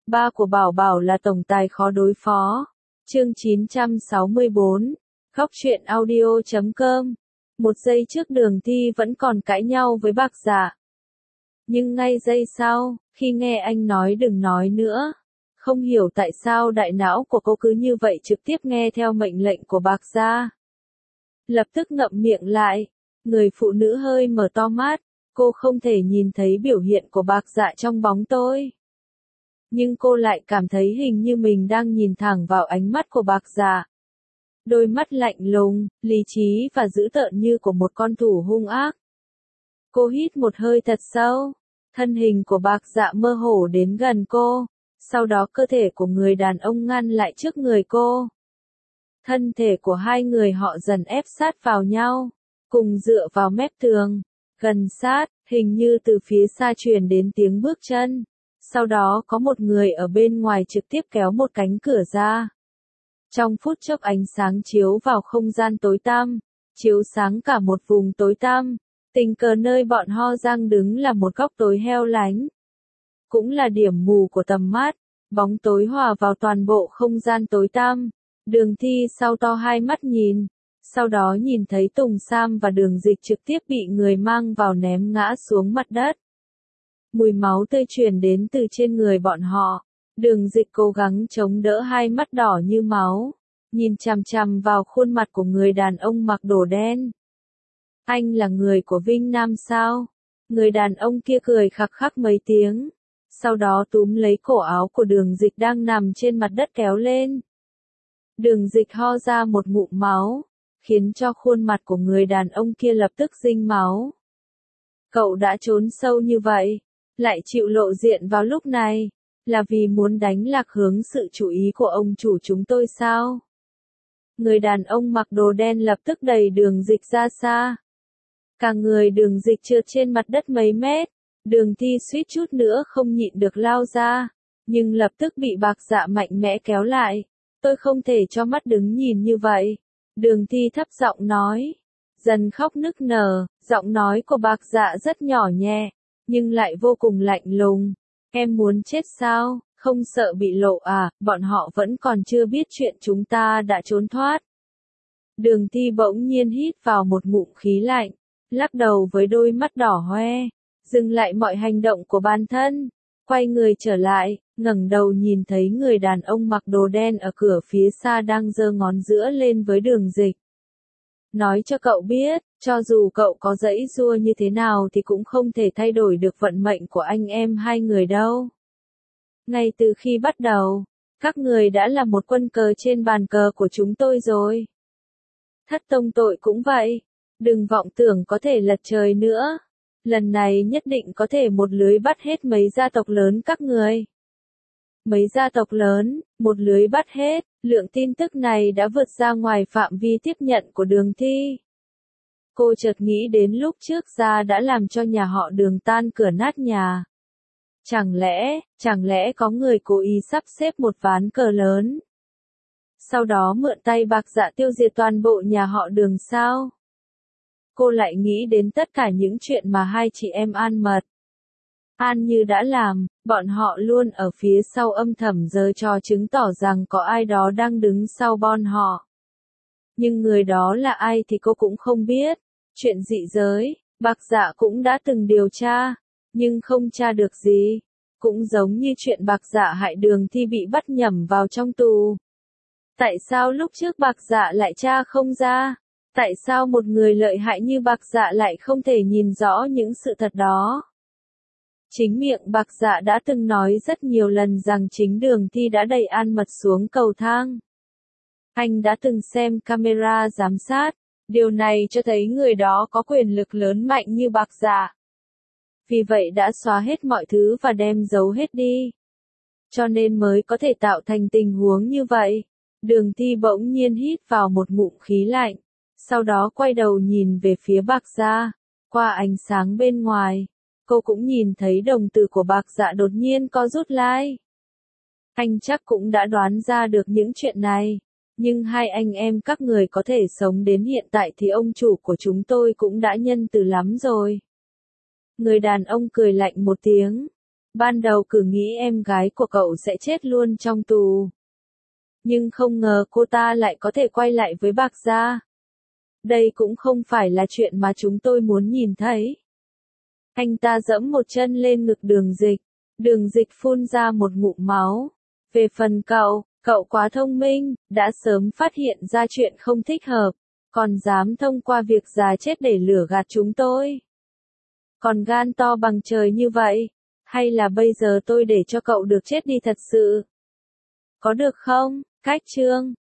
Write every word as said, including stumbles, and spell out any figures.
Ba của Bảo Bảo là tổng tài khó đối phó. Chương chín trăm sáu mươi bốn. Góc truyện audio chấm com. Một giây trước Đường Thi vẫn còn cãi nhau với Bạc Dạ. Nhưng ngay giây sau, khi nghe anh nói đừng nói nữa, không hiểu tại sao đại não của cô cứ như vậy trực tiếp nghe theo mệnh lệnh của Bạc Dạ. Lập tức ngậm miệng lại, người phụ nữ hơi mở to mắt, cô không thể nhìn thấy biểu hiện của Bạc Dạ trong bóng tối. Nhưng cô lại cảm thấy hình như mình đang nhìn thẳng vào ánh mắt của Bạc Dạ. Đôi mắt lạnh lùng, lý trí và dữ tợn như của một con thú hung ác. Cô hít một hơi thật sâu, thân hình của Bạc Dạ mơ hồ đến gần cô, sau đó cơ thể của người đàn ông ngăn lại trước người cô. Thân thể của hai người họ dần ép sát vào nhau, cùng dựa vào mép tường, gần sát, hình như từ phía xa truyền đến tiếng bước chân. Sau đó có một người ở bên ngoài trực tiếp kéo một cánh cửa ra. Trong phút chốc ánh sáng chiếu vào không gian tối tăm, chiếu sáng cả một vùng tối tăm, tình cờ nơi bọn Ho Giang đứng là một góc tối heo lánh. Cũng là điểm mù của tầm mắt, bóng tối hòa vào toàn bộ không gian tối tăm. Đường Thi sau to hai mắt nhìn, sau đó nhìn thấy Tùng Sam và Đường Dịch trực tiếp bị người mang vào ném ngã xuống mặt đất. Mùi máu tươi truyền đến từ trên người bọn họ. Đường Dịch cố gắng chống đỡ hai mắt đỏ như máu, nhìn chằm chằm vào khuôn mặt của người đàn ông mặc đồ đen. Anh là người của Vinh Nam sao? Người đàn ông kia cười khặc khặc mấy tiếng, sau đó túm lấy cổ áo của Đường Dịch đang nằm trên mặt đất kéo lên. Đường Dịch ho ra một ngụm máu, khiến cho khuôn mặt của người đàn ông kia lập tức dinh máu. Cậu đã trốn sâu như vậy, lại chịu lộ diện vào lúc này, là vì muốn đánh lạc hướng sự chú ý của ông chủ chúng tôi sao? Người đàn ông mặc đồ đen lập tức đẩy Đường Dịch ra xa. Cả người Đường Dịch trượt trên mặt đất mấy mét, Đường Thi suýt chút nữa không nhịn được lao ra, nhưng lập tức bị Bạc Dạ mạnh mẽ kéo lại. Tôi không thể cho mắt đứng nhìn như vậy. Đường Thi thấp giọng nói, dần khóc nức nở, giọng nói của Bạc Dạ rất nhỏ nhẹ, nhưng lại vô cùng lạnh lùng. Em muốn chết sao, không sợ bị lộ à, bọn họ vẫn còn chưa biết chuyện chúng ta đã trốn thoát. Đường Thi bỗng nhiên hít vào một ngụm khí lạnh, lắc đầu với đôi mắt đỏ hoe, dừng lại mọi hành động của bản thân, quay người trở lại, ngẩng đầu nhìn thấy người đàn ông mặc đồ đen ở cửa phía xa đang giơ ngón giữa lên với Đường Dịch. Nói cho cậu biết, cho dù cậu có giãy giụa như thế nào thì cũng không thể thay đổi được vận mệnh của anh em hai người đâu. Ngay từ khi bắt đầu, các người đã là một quân cờ trên bàn cờ của chúng tôi rồi. Thất tông tội cũng vậy, đừng vọng tưởng có thể lật trời nữa. Lần này nhất định có thể một lưới bắt hết mấy gia tộc lớn các người. Mấy gia tộc lớn, một lưới bắt hết, lượng tin tức này đã vượt ra ngoài phạm vi tiếp nhận của Đường Thi. Cô chợt nghĩ đến lúc trước gia đã làm cho nhà họ Đường tan cửa nát nhà. Chẳng lẽ, chẳng lẽ có người cố ý sắp xếp một ván cờ lớn? Sau đó mượn tay Bạc Dạ tiêu diệt toàn bộ nhà họ Đường sao? Cô lại nghĩ đến tất cả những chuyện mà hai chị em An Mật, An Như đã làm, bọn họ luôn ở phía sau âm thầm giở trò chứng tỏ rằng có ai đó đang đứng sau bọn họ. Nhưng người đó là ai thì cô cũng không biết. Chuyện dị giới, Bạc Dạ cũng đã từng điều tra, nhưng không tra được gì. Cũng giống như chuyện Bạc Dạ hại Đường Thi bị bắt nhầm vào trong tù. Tại sao lúc trước Bạc Dạ lại tra không ra? Tại sao một người lợi hại như Bạc Dạ lại không thể nhìn rõ những sự thật đó? Chính miệng Bạc Dạ đã từng nói rất nhiều lần rằng chính Đường Thi đã đẩy An Mật xuống cầu thang. Anh đã từng xem camera giám sát, điều này cho thấy người đó có quyền lực lớn mạnh như Bạc Dạ. Vì vậy đã xóa hết mọi thứ và đem giấu hết đi. Cho nên mới có thể tạo thành tình huống như vậy. Đường Thi bỗng nhiên hít vào một ngụm khí lạnh, sau đó quay đầu nhìn về phía Bạc Dạ. Qua ánh sáng bên ngoài, cô cũng nhìn thấy đồng tử của Bạc Dạ đột nhiên co rút lại. Anh chắc cũng đã đoán ra được những chuyện này, nhưng hai anh em các người có thể sống đến hiện tại thì ông chủ của chúng tôi cũng đã nhân từ lắm rồi. Người đàn ông cười lạnh một tiếng. Ban đầu cứ nghĩ em gái của cậu sẽ chết luôn trong tù. Nhưng không ngờ cô ta lại có thể quay lại với Bạc Gia. Đây cũng không phải là chuyện mà chúng tôi muốn nhìn thấy. Anh ta giẫm một chân lên ngực Đường Dịch. Đường Dịch phun ra một ngụm máu. Về phần cậu, cậu quá thông minh, đã sớm phát hiện ra chuyện không thích hợp, còn dám thông qua việc già chết để lừa gạt chúng tôi. Còn gan to bằng trời như vậy, hay là bây giờ tôi để cho cậu được chết đi thật sự? Có được không, Khách Trương?